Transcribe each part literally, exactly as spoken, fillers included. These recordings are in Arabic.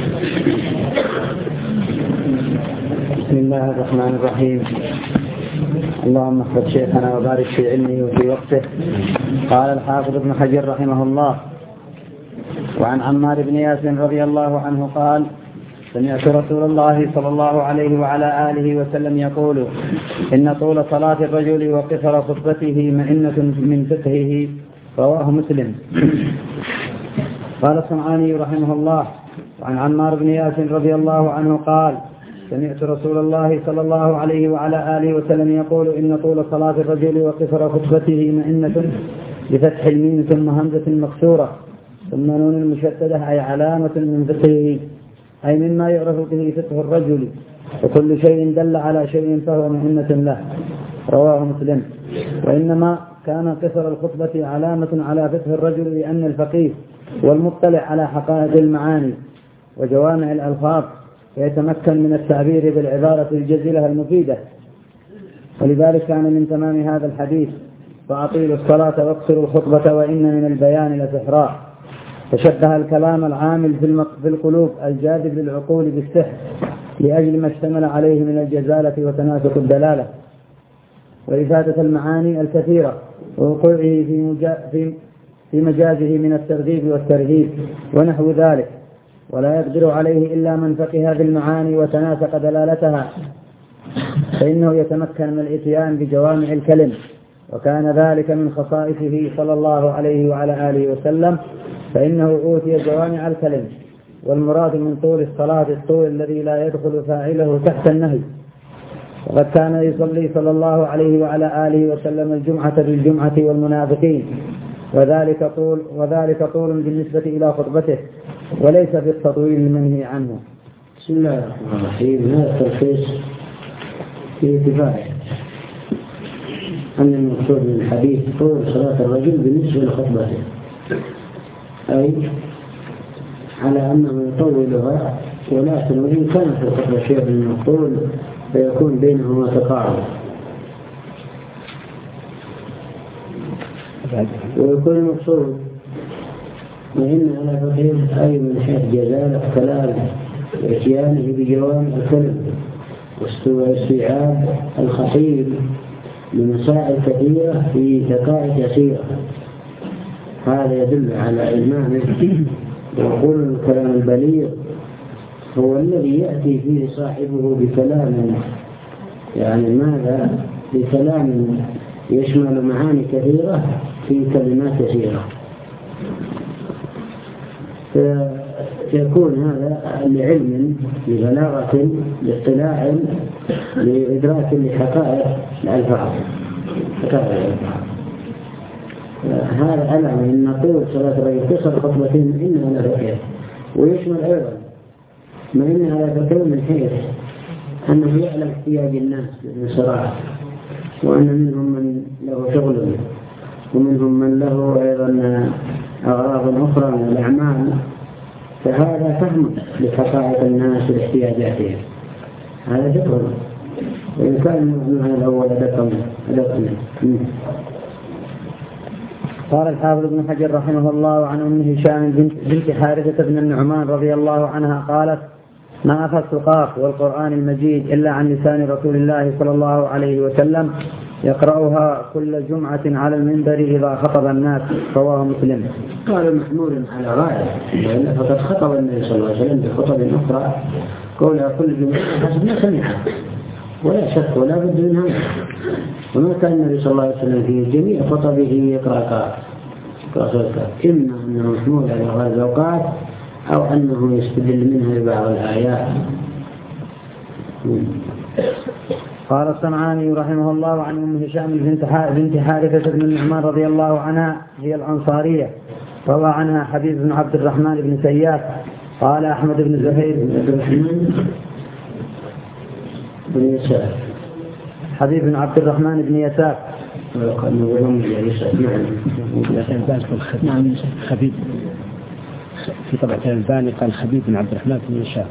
بسم الله الرحمن الرحيم. اللهم احفظ شيخنا وبارك في علمه وفي وقته. قال الحافظ ابن حجر رحمه الله: وعن عمار بن ياسر رضي الله عنه قال: سمعت رسول الله صلى الله عليه وعلى آله وسلم يقول: إن طول صلاة الرجل وقصر خطبته مئنة من فقهه. رواه مسلم. قال الصنعاني رحمه الله: وعن عمار بن ياسر رضي الله عنه قال: سمعت رسول الله صلى الله عليه وعلى آله وسلم يقول: إن طول صلاة الرجل وقصر خطبته مئنة بفتح الميم ثم همزة مكسورة ثم نون المشددة، أي علامة من فقهه، أي مما يعرف به فقه الرجل، وكل شيء دل على شيء فهو مئنة له. رواه مسلم. وإنما كان قصر الخطبة علامة على فقه الرجل، لأن الفقيه والمطلع على حقائق المعاني وجوامع الألفاظ يتمكن من التعبير بالعبارة الجزلة المفيدة. ولذلك كان من تمام هذا الحديث: فأطيلوا الصلاة واقصروا الخطبة وإن من البيان لسحرا. تشبه الكلام العامل في القلوب الجاذب للعقول بالسحر، لأجل ما اشتمل عليه من الجزالة وتناسق الدلالة وإفادة المعاني الكثيرة، ووقوعه في في مجازه من الترغيب والترهيب ونحو ذلك، ولا يقدر عليه إلا من فقه بالمعاني وتناسق دلالتها، فإنه يتمكن من الإتيان بجوامع الكلم. وكان ذلك من خصائصه صلى الله عليه وعلى آله وسلم، فإنه أوتي جوامع الكلم. والمراد من طول الصلاة الطول الذي لا يدخل فاعله تحت النهي. وقد كان يصلي صلى الله عليه وعلى آله وسلم الجمعة بالجمعة والمنافقين، وذلك طول, وذلك طول بالنسبة إلى خطبته، وليس بالتطويل المنهي عنه. بسم الله الرحمن الرحيم. هذا التلخيص في اتفاق أن المقصود من الحديث طول صلاة الرجل بالنسبة لخطبته، أي على أنه يطولها، ولكن وإن كان في الخطبة شيء من الطول فيكون بينهما تقارب، ويكون المقصود وإن على فقه أي من حيث جزالة كلام وإتيانه بجوامع الكلم واستيعاب الخطيب لمسائل كثيرة في دقائق يسيرة. هذا يدل على إلمامه. ويقول الكلام البليغ هو الذي يأتي فيه صاحبه بكلام، يعني ماذا؟ بكلام يشمل معاني كثيرة في كلمات يسيرة، فيكون هذا لعلم، لبلاغة، لاطلاع، لإدراك لحقائق الألفاظ. هذا علم أن طول صلاة الرجل قصر خطبتين إنها لا فقه، ويشمل أيضا ما إنها لا فقه من حيث أنه يعلم احتياج الناس للصلاة، وأن منهم من له شغل ومنهم من له أيضا أغراض أخرى من الأعمال، فهذا فهم لحقائق الناس واحتياجاتهم. هذا فقه، وإن كان من هذا الأول أدقنا. قال الحافظ ابن حجر رحمه الله: عن أم هشام بنت حارثة بن النعمان رضي الله عنها قالت: ما أخذت قاف والقرآن المجيد إلا عن لسان رسول الله صلى الله عليه وسلم يقرأها كل جمعة على المنبر إذا خطب الناس. رواه مسلم. قال محمول على غاية، وإلا فقد خطب النبي صلى الله عليه وسلم بخطب أخرى قولها كل جمعة حسب ما سمعها، ولا شك ولا بد منها. وما كان النبي صلى الله عليه وسلم في جميع خطبه يقرأ قاف، إما أنه محمول على غاية الأوقات أو أنه يستدل منها ببعض الآيات. قال الصنعاني رحمه الله: عن أم هشام بنت حارثة بن النعمان رضي الله عنها، هي الأنصارية، روى عنها حبيب بن عبد الرحمن بن سياف. قال أحمد بن زهير بن يساف، حبيب بن عبد الرحمن بن يساف. نعم خبيب في طبعة الباني قال حبيب بن عبد الرحمن بن يساف.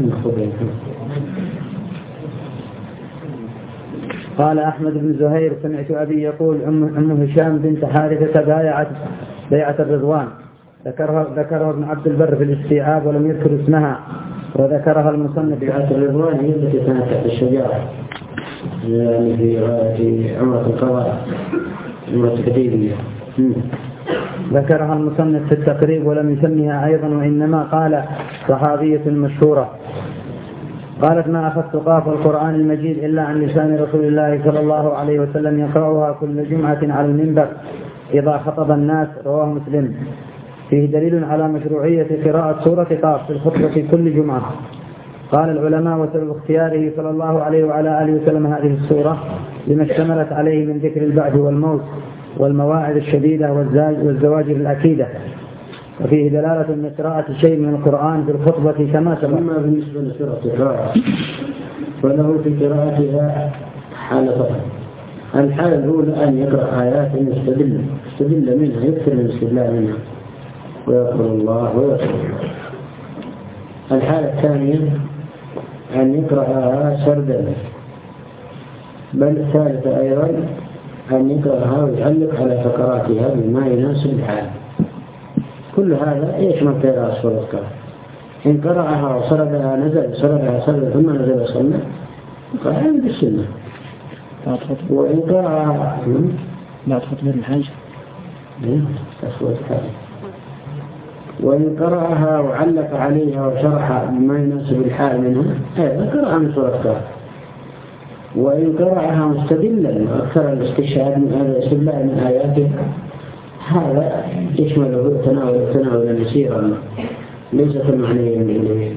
قال أحمد بن زهير: سمعت أبي يقول: أم هشام بنت حارثة بايعت بيعة الرضوان. ذكره ذكره ابن عبد البر في الاستيعاب ولم يذكر اسمها، وذكرها المصنف بيعة الرضوان هي التي كانت تحت الشجرة يعني في في عمرة القضاء عمرة الحديبية. ذكرها المصنف في التقريب ولم يسميها أيضا، وإنما قال صحابية مشهورة قالت: ما أخذت قاف القرآن المجيد إلا عن لسان رسول الله صلى الله عليه وسلم يقرأها كل جمعة على المنبر إذا خطب الناس. رواه مسلم. فيه دليل على مشروعية قراءة سورة قاف في الخطبة كل جمعة. قال العلماء: وسبب اختياره صلى الله عليه وعلى آله وسلم هذه السورة لما اشتملت عليه من ذكر البعث والموت والمواعظ الشديدة والزواجر الأكيدة. وفيه دلالة من قراءة شيء من القرآن في الخطبة كما سبق. أما بالنسبة لسورة القراءة فله في قراءتها حالتان: الحالة الأولى أن يقرأ آيات يستدل يستدل منها يكثر من الاستدلال منها ويقرأ الله ويقرأ الله. الحالة الثانية أن يقرأها سردا، بل الثالثة أيضا أن يقرأها ويعلق على فقراتها بما يناسب الحال. كل هذا يشمل قراءة سورة القاف. إن قرأها وسردها نزل سردها سردا ثم نزل سنة قرأها بالسنة. وإن قرأها بعد خطبة الحج وإن قرأها وعلق عليها وشرح بما يناسب الحال منها هذا قرأ من سورة القاف. وإن قرأها مستدلا وأكثر الاستشهاد من هذا الاستدلال من آياته هذا يشمله تناول تناولا يسيرا ليس كمعنى من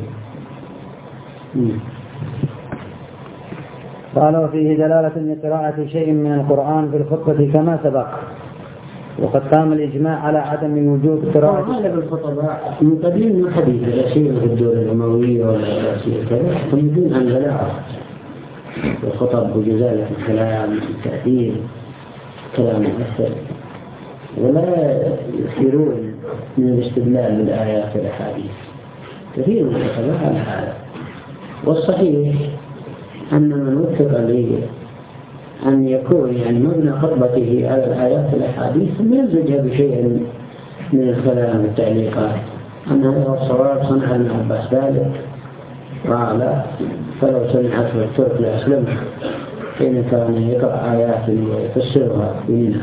قال: وفيه دلالة لقراءة شيء من القرآن في الخطبة كما سبق. وقد قام الإجماع على عدم وجود قراءة. غالب الخطباء من قديم وحديث لا سيما في الدولة الأموية ولا سيما كذا يعتمدون على البلاغة والخطب وجزالة الكلام والتأثير كلام مؤثر، ولا يكثرون من الاستدلال بالآيات والأحاديث. كثير من الخطباء على هذا. والصحيح أن من وفق لي أن يكون يعني مبنى خطبته على الآيات والأحاديث ثم يمزجها بشيء من الكلام والتعليقات. أن هذا هو الصواب. صنع ابن عباس ذلك قال: فلو سمعته الترك لأسلمه، حين كان يقرأ آيات ويفسرها بمنها.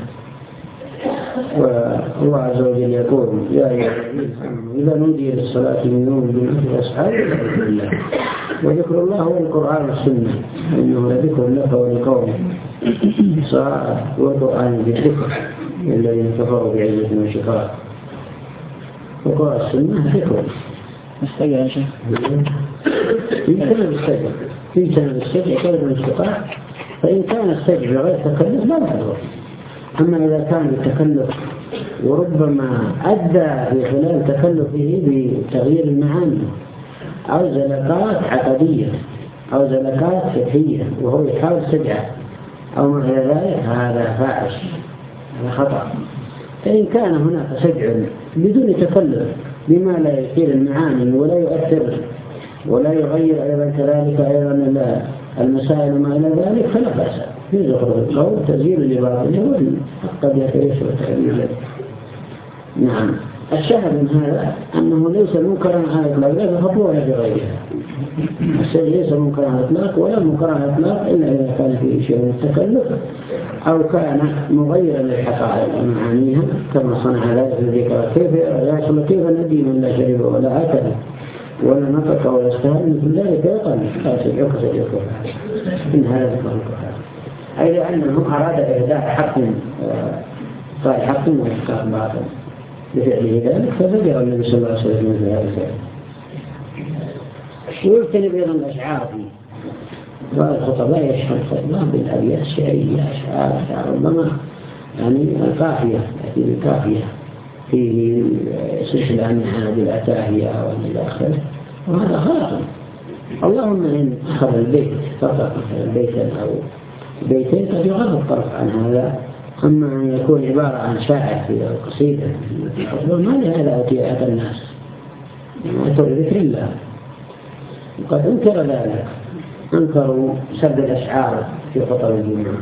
والله عز وجل يقول: يا أيها الذين آمنوا إذا نودي للصلاة من يوم الجمعة فاسعوا إلى ذكر الله. وذكر الله هو القرآن والسنة، إنه لذكر لك ولقومك صاع والقرآن بالذكر الذين كفروا بعزة وشقاق. وقرأ السنة ذكر. استجع يا شيخ. في سنة السجع في سنة السجع كلمة الشقاق. فإن كان السجع غير تكلف لا يحضر. أما إذا كان التكلف وربما أدى في خلال تكلفه بتغيير المعاني أو زلقات عقدية أو زلقات فقهية وهو يحاول سجعه أو ما إلى ذلك، هذا فاحش، هذا خطأ. فإن كان هناك سجع بدون تكلف بما لا يثير المعاني ولا يؤثر ولا يغير أيضا كذلك أيضا المسائل وما إلى ذلك فلا بأس. في زخرف القول تزيل لبعضه وقد يتعيش وتعليل. نعم. الشاهد من هذا أنه ليس منكرا على الإطلاق لا بخطوة ولا بغيرها. الشيء ليس منكرا على الإطلاق ولا منكرا على الإطلاق إلا إذا كان فيه شيء من التكلف أو كان مغيرا للحقائق ومعانيها كما صنع ذلك الذكر. كيف يحصل كيف ندي من لا شرب ولا أكل ولا نطق ولا استهل مثل ذلك يقال قاسي يقصد يقول إن هذا ذكر القرآن. أي لأنه أراد إهداء حق قال حق وإحقاق باطل بفعله ذلك ففجر النبي صلى الله عليه وسلم مثل هذا الفعل. ويجتنب أيضا الأشعار فيه. والخطباء يشمل الخطباء بالأبيات الشعرية أشعار أشعار ربما يعني القافية تأتي بالقافية فيه سلسلة عن هذه الأتاهية وإلى آخره، وهذا خاطئ. اللهم إن أخذ البيت فقط بيتا أو بيتين قد يغض الطرف عن هذا. أما أن يكون عبارة عن شاعر في القصيدة ما لهذا أتياء الناس أتوا لذكر الله. وقد أنكر ذلك، أنكروا سرد الأشعار في خطب الجمعة.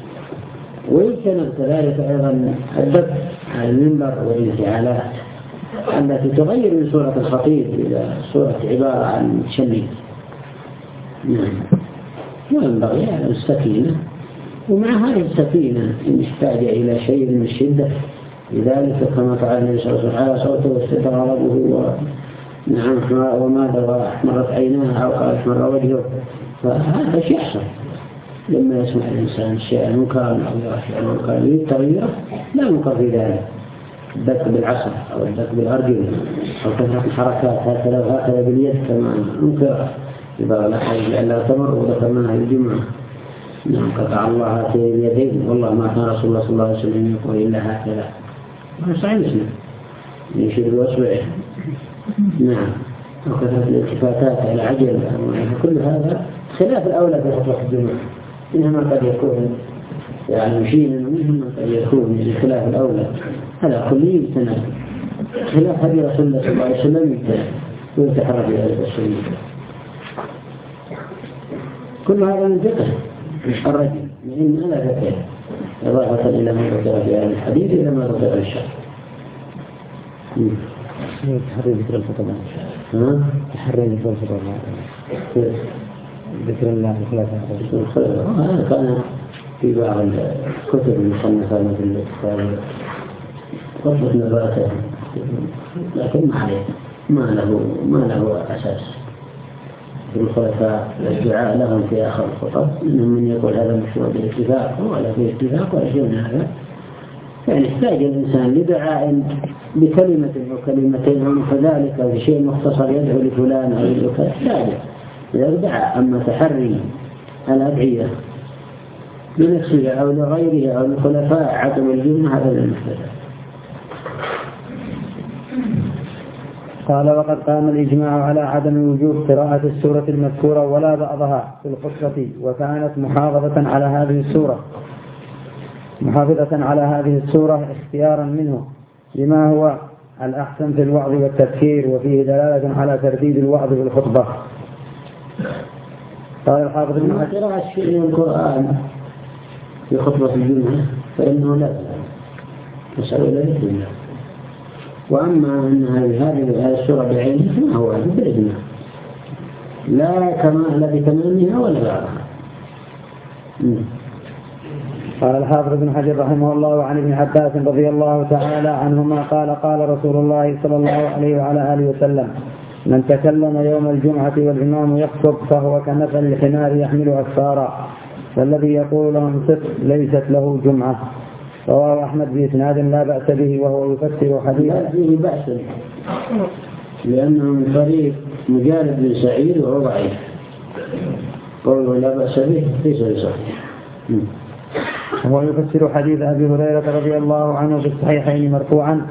ويجتنب كذلك أيضا الدب على المنبر والانفعالات التي تغير من صورة الخطيب إلى صورة عبارة عن شني. نعم. وينبغي على السكينة، ومع هذه السكينة إن احتاج إلى شيء من الشدة لذلك كما فعل النبي صلى الله عليه وسلم على صوته واستتر غضبه ونعم وماذا وأحمرت عيناه أو قال أحمر وجهه، فهذا شيء يحصل لما يسمع الإنسان شيئا منكرا أو يرى شيئا منكرا يريد تغييره، لا منكر في ذلك. الدق بالعصا أو الدق بالأرجل أو كثرة الحركات هكذا وهكذا باليد كما منكر إذا لا لا تمر وذكرناها الجمعة. نعم قطع الله هاتين اليدين والله ما كان رسول الله صلى الله عليه وسلم يقول إلا هكذا، ما صحيح مسلم يشير بأصبعه. نعم وكثرة الالتفاتات على عجل، كل هذا خلاف الأولى في خطبة الجمعة، إنما قد يكون يعني مشينا ومنهم قد يكون من خلاف الأولى، هذا كله يمتنع خلاف هدي رسول الله صلى الله عليه وسلم يمتنع ويتحرك إلى الرسول. كل هذا من ذكر الرجل من ألا ذكر إضافة إلى ما ذكر في هذا الحديث إلى ما ذكر الشرع. تحري ذكر الخطبة تحري ذكر الخطبة ذكر الله الخلافة. هذا كان في بعض الكتب المصنفة مثل كتاب خطبة نباته، لكن ما عليه ما له ما له أساس في الخلفاء الدعاء لهم في آخر الخطب، إنهم من يقول هذا مشروع بالاتفاق ولا في اتفاق ولا شيء من هذا. يعني يحتاج الإنسان لدعاء بكلمة أو كلمتين أو كذلك أو شيء مختصر يدعو لفلان أو لفلان يحتاج إذا دعا. أما تحري الأدعية لنفسه أو لغيره أو لخلفاء عدم الجنة هذا لا يحتاج. قال وقد قام الإجماع على عدم وجوب قراءة السورة المذكورة ولا بعضها في الخطبة، وكانت محافظة على هذه السورة محافظة على هذه السورة اختيارا منه لما هو الأحسن في الوعظ والتذكير، وفيه دلالة على ترديد الوعظ في الخطبة. قال الحافظ ابن حجر قراءة شيء من القرآن في خطبة الجمعة فإنه لا مسألة لا يمكن. وأما أن هذه السورة بعينها فما هو واجب بالإجماع لا كمال بتمامها ولا بعضها. قال الحافظ ابن حجر رحمه الله عن ابن عباس رضي الله تعالى عنهما قال قال رسول الله صلى الله عليه وعلى آله وسلم من تكلم يوم الجمعة والإمام يخطب فهو كمثل الحمار يحمل أسفارا والذي يقول له انصت ليست له جمعة. رواه أحمد بإسناد لا بأس به وهو يفسر حديثا. لا فيه بأس لأنه من طريق مجالد بن سعيد وهو ضعيف، قوله لا بأس به ليس بصحيح. وهو يفسر حديث أبي هريرة رضي الله عنه في الصحيحين مرفوعا.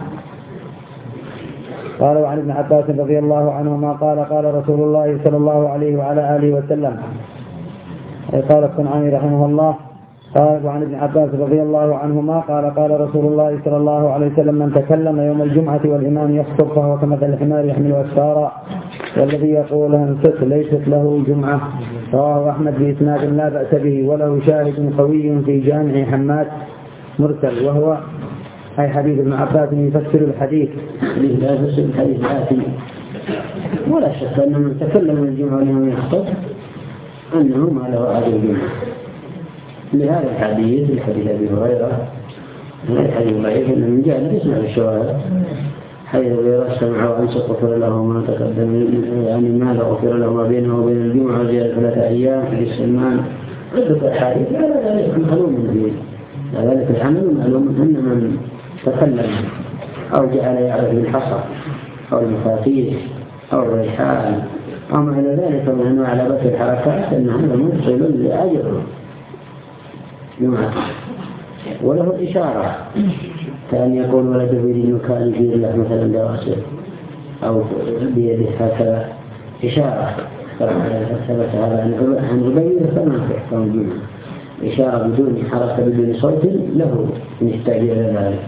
قال عن ابن عباس رضي الله عنهما قال قال رسول الله صلى الله عليه وعلى آله وسلم. قال الصنعاني رحمه الله قال عن ابن عباس رضي الله عنهما قال قال رسول الله صلى الله عليه وسلم من تكلم يوم الجمعة والإمام يخطب فهو كمثل الحمار يحمل أسفارا والذي يقول انصت ليست له جمعة. رواه أحمد بإسناد لا بأس به وله شاهد قوي في جامع حماد مرسل، وهو أي حديث ابن عباس يفسر الحديث لا يفسر الحديث الآتي. ولا شك أن من تكلم الجمعة والإمام يخطب أنه ما له أجر الجمعة لهذا الحديث الحديث أبي هريرة الحديث ضعيف أن من جاء يسمع الشواهد حيث غير السمع وأنصت غفر له ما تقدم يعني ما لا غفر له ما بينه وبين الجمعة زيادة ثلاثة أيام في السلمان عدة أحاديث. على ذلك معلوم به على ذلك العمل معلوم أن من تكلم أو جعل يعرف بالحصى أو المفاتيح أو الريحان أو ما إلى ذلك من أنواع لبس الحركات أن هذا مبطل لأجره جمعة. وله إشارة كأن يقول ولد في مكان في الله مثلا دراسة أو بيده هكذا إشارة ثبت هذا عن عبيد فما تحكم الجمعة إشارة بدون حركة بدون صوت له نحتاج إلى ذلك.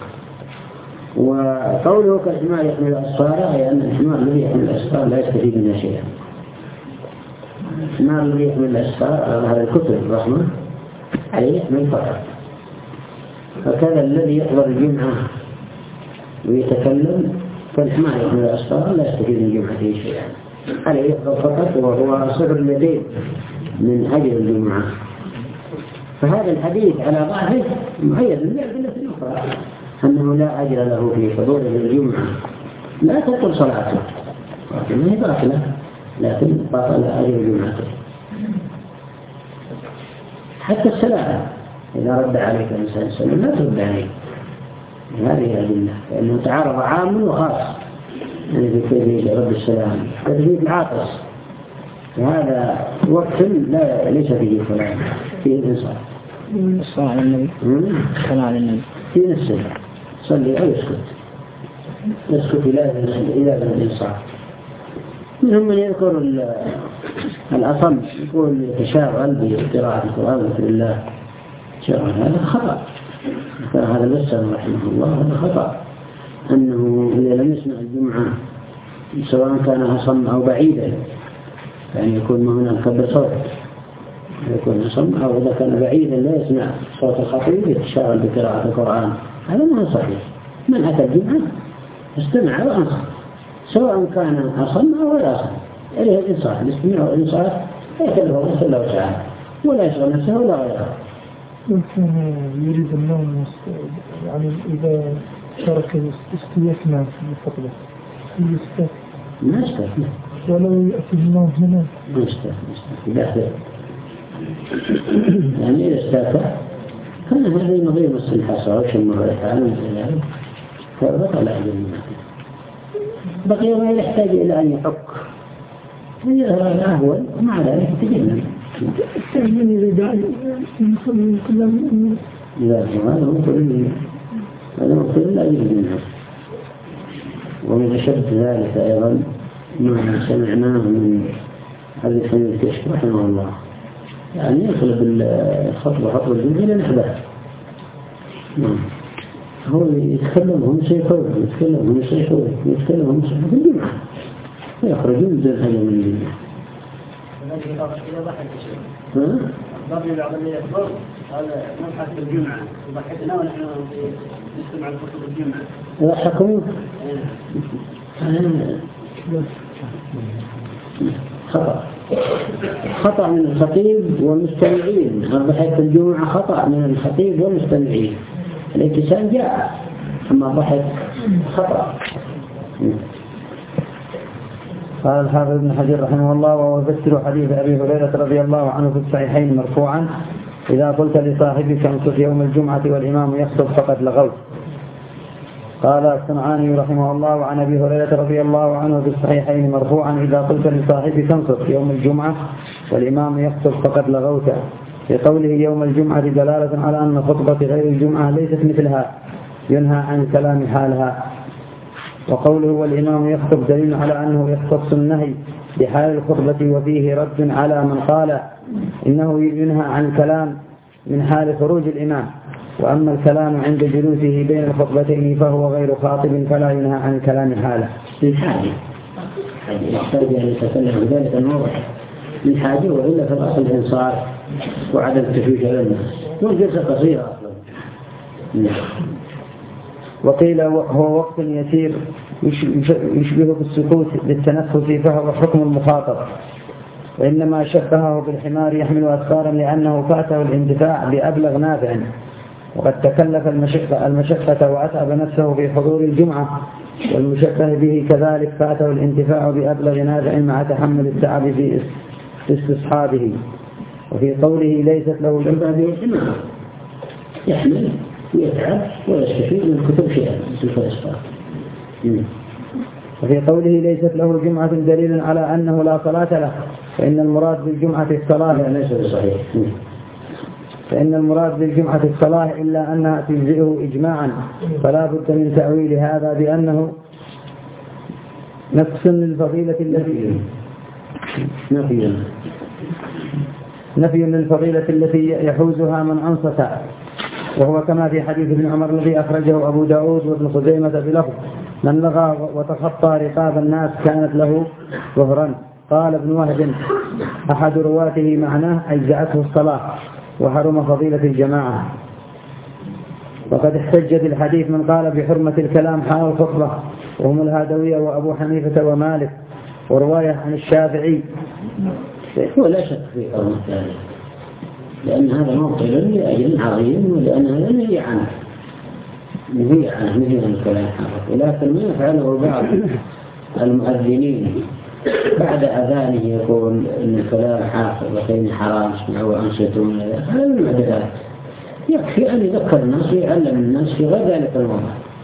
وقوله كالحمار يحمل الأسفار أي أن الحمار الذي يحمل الأسفار لا يستفيد منها شيئا. الحمار الذي يحمل الأسفار على هذا الكتب الرحمة عليه يحمل فقط. فكذا الذي يحضر الجمعة ويتكلم فالحمار يحمل الأسفار لا يستفيد من جمعته شيئا، عليه يحفظ فقط وهو صفر اليدين من أجل الجمعة. فهذا الحديث على ظاهره مؤيد بالأدلة الأخرى أنه لا أجر له في حضور الجمعة، لا تبطل صلاته ولكنها باطلة، لكن باطل أجر جمعته. حتى السلام إذا رد عليك الإنسان السلام لا ترد عليه، هذه الأدلة، لأنه تعارض عام وخاص، يعني في كيفية رد السلام كيفية العاطس، وهذا وقت لا ليس فيه كلام، فيه الإنصاف. الصلاة على النبي الصلاة على النبي في نفسه صلي أو يسكت يسكت إلى إلى الإنصاف. منهم من يذكر الأصم يقول يتشاغل بقراءة القرآن وذكر الله شغل، هذا خطأ. هذا الأستاذ رحمه الله هذا خطأ، أنه إذا لم يسمع الجمعة سواء كان أصم أو بعيدا، يعني يكون هناك بصوت يكون أصم، أو إذا كان بعيدا لا يسمع صوت الخطيب يتشاغل بقراءة القرآن، هذا ما هو صحيح. من أتى الجمعة استمع وأنصت سواء كان أصم أو غير أصم، عليه الإنصاف، الاستماع والإنصاف يكلفه الله سبحانه وتعالى ولا يشغل نفسه ولا غيره. يمكن يريد النوم يعني إذا شارك استيقنا في الخطبة يستيقن ما استيقن ولو يأتي النوم هنا ما استيقن داخل، يعني إذا استيقن كان هذه نظير الحصى وشم الريحان وغير ذلك فبطل أجل المعنى. بقي ما يحتاج إلى أن يحك هذا الأهول ومع ذلك تجنن التأمين إذا داعي يصلي كلهم. لا هذا هو كل هذا هو كل لا يجب منه. ومن أشد ذلك أيضا ما سمعناه من هذا الحين الكشف رحمه الله، يعني يطلب الخطبة خطبة الجمعة إلى نحبه، هو يتكلم هم سيكون يتكلم هم سيكون يتكلم هم سيكون في الجمعة ويخرجون من هذا من الجمعة. ها؟ ضرب بعض اللي يخبر هذا نبحث في الجمعة وضحكنا ونحن نستمع لخطبة الجمعة. يضحكون؟ خطأ خطأ من الخطيب والمستمعين. الضحك في الجمعة خطأ من الخطيب والمستمعين. الابتسام جاء أما ضحك خطأ. قال الحافظ ابن حجر رحمه الله وهو يفسر حديث أبي هريرة رضي الله عنه في الصحيحين مرفوعا: إذا قلت لصاحبك انصت يوم الجمعة والإمام يخطب فقد لغوت. قال الصنعاني رحمه الله عن أبي هريرة رضي الله عنه في الصحيحين مرفوعا: إذا قلت لصاحبك انصت يوم الجمعة والإمام يخطب فقد لغوت. في قوله يوم الجمعة دلالة على أن خطبة غير الجمعة ليست مثلها ينهى عن كلام حالها. وقوله والإمام يخطب دليل على أنه يختص النهي بحال الخطبة، وفيه رد على من قال إنه ينهى عن الكلام من حال خروج الإمام، وأما الكلام عند جلوسه بين الخطبتين فهو غير خاطب فلا ينهى عن الكلام حاله. من حاجة يحتاج أن يتكلم بذلك الموضوع من حاجة، وإلا في الأصل الإنصاف وعدم التشويش على الناس، والجلسة قصيرة أصلا. وقيل هو وقت يسير يشبه بالسكوت للتنفس فهو حكم المخاطب، وإنما شبهه بالحمار يحمل أسفارا لأنه فاته الانتفاع بأبلغ نافع، وقد تكلف المشقة, المشقة وأتعب نفسه في حضور الجمعة، والمشبه به كذلك فاته الانتفاع بأبلغ نافع مع تحمل التعب في استصحابه. وفي قوله ليست له جنبه به حمار يحمل ويتعب ويستفيد من كتب شيئا مثل الفلسفة. وفي قوله ليست له جمعة دليل على أنه لا صلاة له، فإن المراد بالجمعة الصلاة لا ليس بصحيح، فإن المراد بالجمعة الصلاة إلا أنها تجزئه إجماعا، فلا بد من تأويل هذا بأنه نقص للفضيلة التي نفي نفي للفضيلة التي يحوزها من أنصت، وهو كما في حديث ابن عمر الذي أخرجه أبو داود وابن خزيمة بلفظ: من لغى وتخطى رقاب الناس كانت له ظهرا. قال ابن وهب أحد رواته معناه أجزأته الصلاة وحرم فضيلة الجماعة. وقد احتج بالحديث من قال بحرمة الكلام حال الخطبة وهم الهادوية وأبو حنيفة ومالك، ورواية عن الشافعي. هو لا شك في قول الثاني، لأن هذا موطن لأجل عظيم، ولأن هذا نهي عنه نهي عنه نهي عن الكلام حرف. ولكن ما يفعله بعض المؤذنين بعد أذانه يقول إن الكلام حافظتين حرام اسمعوا وأنصتوا، هذا من المعتدات. يكفي أن يذكر الناس ويعلم الناس في غير ذلك الوضع.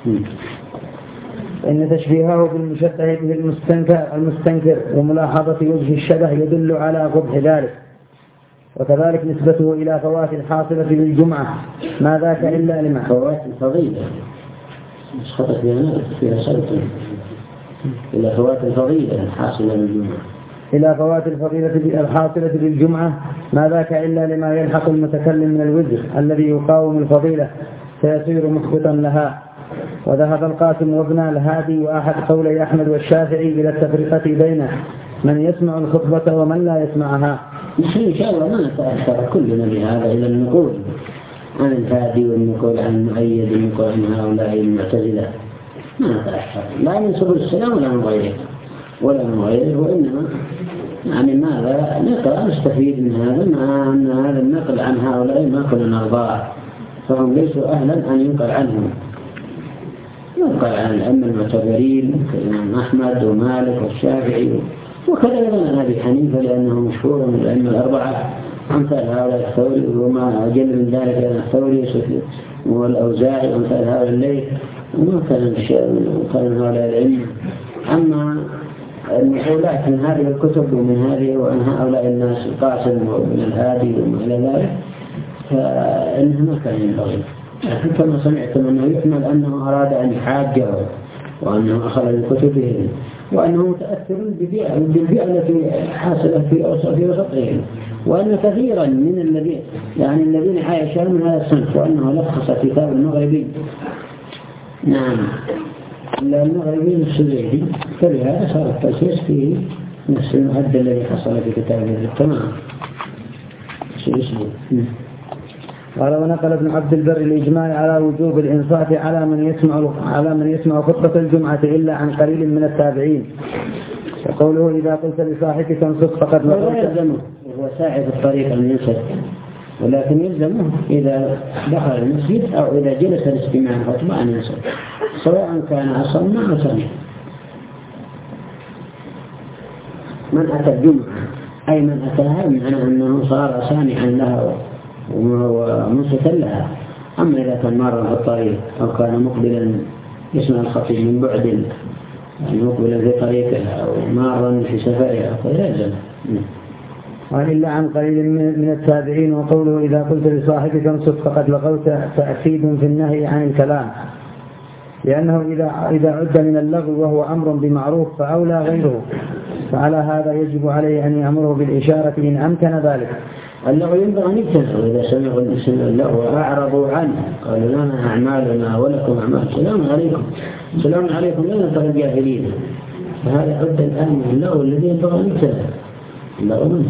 إن تشبيهه بالمشبه به المستنكر المستنكر وملاحظة وجه الشبه يدل على قبح ذلك. وكذلك نسبته إلى فوات الحاصلة بالجمعة ما ذاك إلا لما فوات الفضيلة مسخطة فيها ناس فيها صوت إلى فوات الفضيلة الحاصلة بالجمعة إلى فوات الفضيلة الحاصلة بالجمعة ما ذاك إلا لما يلحق المتكلم من الوزر الذي يقاوم الفضيلة فيصير محبطا لها. وذهب القاسم وابن الهادي وأحد قولي أحمد والشافعي إلى التفرقة بين من يسمع الخطبة ومن لا يسمعها. إن شاء الله ما نتأثر كلنا بهذا إلى النقول عن الهادي والنقول عن المؤيد والنقول عن هؤلاء المعتزلة، ما نتأثر لا من سبل السلام ولا من غيره ولا من غيره. وإنما يعني ماذا نقرأ نستفيد من هذا، مع أن هذا النقل عن هؤلاء ما كنا نرضاه، فهم ليسوا أهلا أن ينقل عنهم. ينقل عن الأئمة المعتبرين كالإمام أحمد ومالك والشافعي، وكذا أيضا عن أبي حنيفة لأنه مشهور من الأئمة الأربعة، أمثال هؤلاء الثوري وما أجل من ذلك أن الثوري والأوزاعي وأمثال هؤلاء الليل وما كان كان هؤلاء العلم. أما المحولات من هذه الكتب ومن هذه وعن هؤلاء الناس القاسم وابن الهادي وما إلى ذلك فإنه ما كان ينبغي. لكن كما سمعتم أنه يحمل أنه أراد أن يحاجه وأنه أخذ بكتبهم وأنه متأثر بالبيئة التي حاصلة في وسطهم، وأن كثيرا من الذين يعني الذين عايشوا من هذا الصنف، وأنه لخص كتاب المغربي نعم المغربي السويدي، فلهذا صار التأسيس فيه نفس المعدل الذي حصل في كتابه تمام. قال ونقل ابن عبد البر الإجماع على وجوب الإنصات على من يسمع على من يسمع خطبة الجمعة إلا عن قليل من التابعين. وقوله إذا قلت لصاحبك انصت فقد لا يلزمه هو ساعد الطريق أن ينصت، ولكن يلزمه إذا دخل المسجد أو إذا جلس الاستماع الخطبة أن ينصت، سواء كان أصم أو أصم. من أتى الجمعة أي من أتاها معنى أنه صار سامعا لها ومنصتا لها. أما إذا كان مارا في الطريق أو كان مقبلا يسمع الخطيب من بعد يعني مقبلا في طريقه أو مارا في سفرها فلا يلزم. قال إلا عن قليل من التابعين. وقوله إذا قلت لصاحبك انصت فقد لغوت تأكيد في النهي عن الكلام، لأنه إذا إذا عد من اللغو وهو أمر بمعروف فأولى غيره، فعلى هذا يجب عليه أن يأمره بالإشارة إن أمكن ذلك. اللغو ينبغي أن يتنسوا إذا سمعوا اللغو أعرضوا عنه قالوا لنا أعمالنا ولكم أعمال سلام عليكم سلام عليكم لا ننتظر الجاهلين، فهذا عد الآن من اللغو الذي ينبغي أن يتنسوا اللغو منه.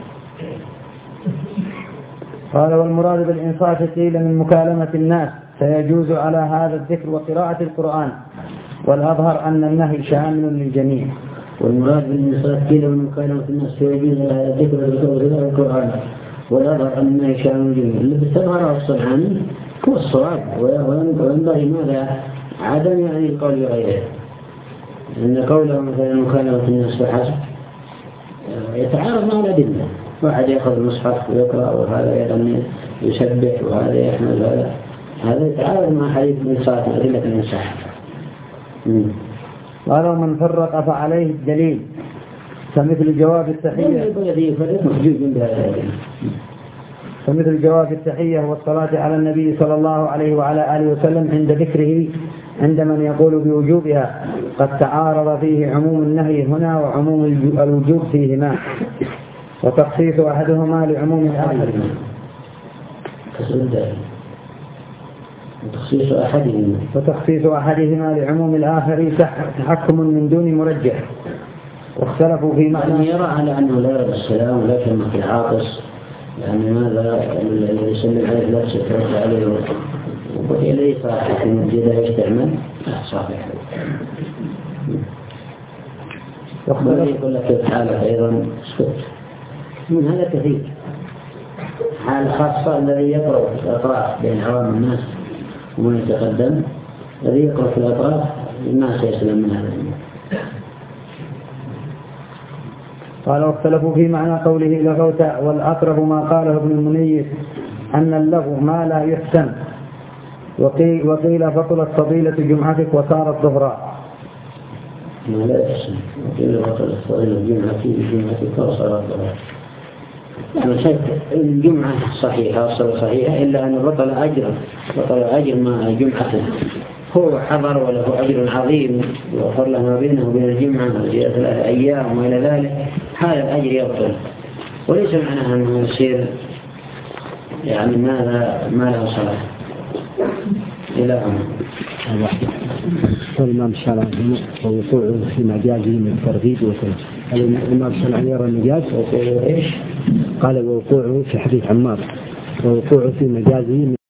قال والمراد بالإنصات قيل من مكالمة الناس، فيجوز على هذا الذكر وقراءة القرآن، والأظهر أن النهي شامل للجميع. والمراد بالإنصات قيل من مكالمة الناس فيجوز على هذا الذكر وقراءة القرآن، والأظهر أن النهي شامل للجميع. اللي استظهره الصنعاني هو الصواب، وينبغي ماذا عدم يعني القول بغيره، أن قوله مثلا مكالمة الناس فحسب يتعارض مع الأدلة. واحد يأخذ المصحف ويقرأ وهذا يغني يسبح وهذا يحمل هذا هذا يتعارض مع حديث الإنصات أدلة الإنصات. قالوا من فرق فعليه الدليل، فمثل جواب التحية فمثل جواب التحية والصلاة على النبي صلى الله عليه وعلى آله وسلم عند ذكره عند من يقول بوجوبها، قد تعارض فيه عموم النهي هنا وعموم الوجوب فيهما، وتخصيص أحدهما لعموم الآخر. وتخصيص أحدهما وتخصيص أحدهما لعموم الآخر تحكم من دون مرجح. واختلفوا في معنى يرى على أنه لا يرد السلام ولكن في العاطس يعني ماذا الذي يسلم عليه نفسه يترد عليه وإليه صاحب من جدا يستعمل صاحب. والذي يقول لك حالة أيضا اسكت من هذا كثير. حال خاصة الذي يقرأ في الأطراف بين عوام الناس ومن يتقدم، الذي يقرأ في الأطراف الناس يسلم من هذا. قال واختلفوا في معنى قوله لغوت، والأقرب ما قاله ابن المنير أن اللغو ما لا يحسن، وقيل, وقيل بطلت فضيلة جمعتك وصارت ظهرا. ما لا يحسن وقيل بطلت فضيلة جمعتك وصارت ظهرا. أنا شايف الجمعة صحيحة وصل صحيحة، إلا أن بطل أجر بطل أجر ما جمعته، هو حضر وله أجر عظيم وغفر له ما بينه وبين الجمعة وزيادة ثلاثة أيام وإلى ذلك، هذا الأجر يبطل، وليس معناها أنه يصير يعني ماذا ما له صلاة إلى أمر. قال الإمام الشافعي ووقوعه في مجازه من الترغيب والترهيب. الإمام الشافعي يرى المجاز وقوعه إيش؟ قال ووقوعه في حديث عمار ووقوعه في مجازه